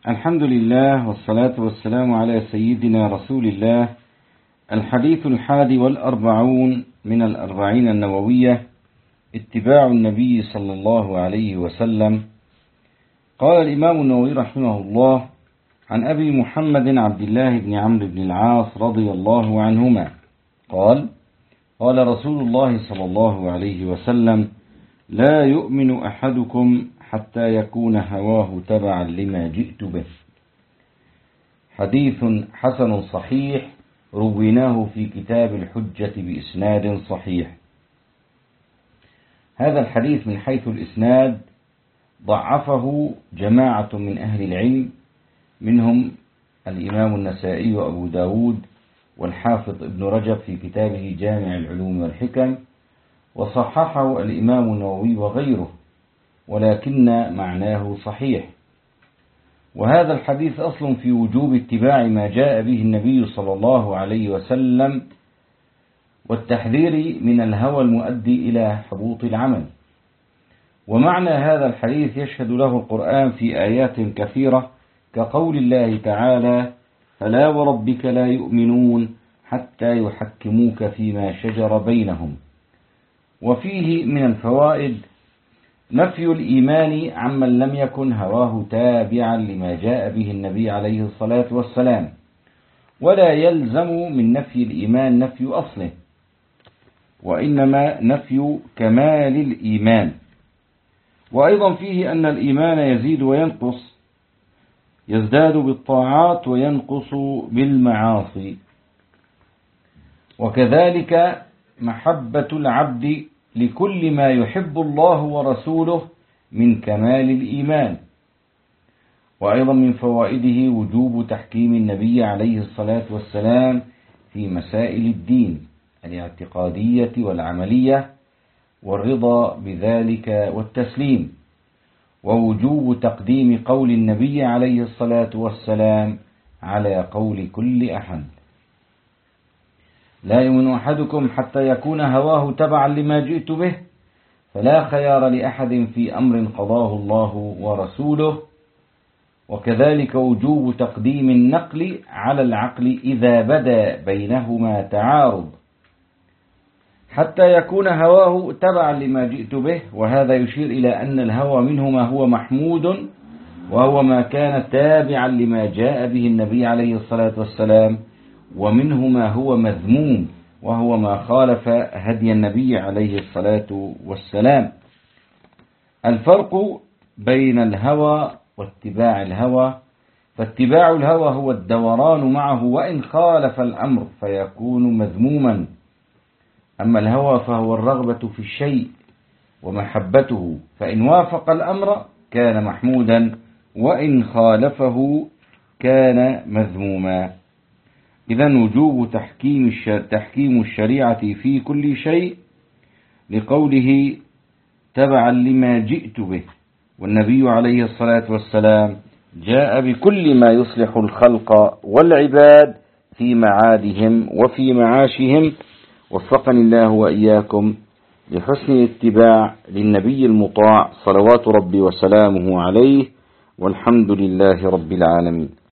الحمد لله والصلاة والسلام على سيدنا رسول الله. الحديث 41 من الأربعين النووية: اتباع النبي صلى الله عليه وسلم. قال الإمام النووي رحمه الله عن أبي محمد عبد الله بن عمرو بن العاص رضي الله عنهما قال: قال رسول الله صلى الله عليه وسلم: لا يؤمن أحدكم حتى يكون هواه تبعا لما جئت به. حديث حسن صحيح رويناه في كتاب الحجة بإسناد صحيح. هذا الحديث من حيث الإسناد ضعفه جماعة من أهل العلم، منهم الإمام النسائي وأبو داود والحافظ ابن رجب في كتابه جامع العلوم والحكم، وصححه الإمام النووي وغيره، ولكن معناه صحيح. وهذا الحديث أصل في وجوب اتباع ما جاء به النبي صلى الله عليه وسلم، والتحذير من الهوى المؤدي إلى حبوط العمل. ومعنى هذا الحديث يشهد له القرآن في آيات كثيرة، كقول الله تعالى: فلا وربك لا يؤمنون حتى يحكموك فيما شجر بينهم. وفيه من الفوائد نفي الإيمان عمن لم يكن هواه تابعا لما جاء به النبي عليه الصلاة والسلام، ولا يلزم من نفي الإيمان نفي أصله، وإنما نفي كمال الإيمان. وأيضا فيه أن الإيمان يزيد وينقص، يزداد بالطاعات وينقص بالمعاصي. وكذلك محبة العبد لكل ما يحب الله ورسوله من كمال الإيمان. وأيضا من فوائده وجوب تحكيم النبي عليه الصلاة والسلام في مسائل الدين الاعتقادية والعملية، والرضا بذلك والتسليم، ووجوب تقديم قول النبي عليه الصلاة والسلام على قول كل أحد. لا يؤمن أحدكم حتى يكون هواه تبعا لما جئت به، فلا خيار لأحد في أمر قضاه الله ورسوله. وكذلك وجوب تقديم النقل على العقل إذا بدا بينهما تعارض، حتى يكون هواه تبعا لما جئت به. وهذا يشير إلى أن الهوى منه ما هو محمود، وهو ما كان تابعا لما جاء به النبي عليه الصلاة والسلام، ومنه ما هو مذموم، وهو ما خالف هدي النبي عليه الصلاة والسلام. الفرق بين الهوى واتباع الهوى: فاتباع الهوى هو الدوران معه وإن خالف الأمر فيكون مذموما، أما الهوى فهو الرغبة في الشيء ومحبته، فإن وافق الأمر كان محمودا، وإن خالفه كان مذموما. إذن وجوب تحكيم الشريعة في كل شيء، لقوله تبعا لما جئت به. والنبي عليه الصلاة والسلام جاء بكل ما يصلح الخلق والعباد في معادهم وفي معاشهم. وفقني الله وإياكم لحسن الاتباع للنبي المطاع صلوات ربي وسلامه عليه، والحمد لله رب العالمين.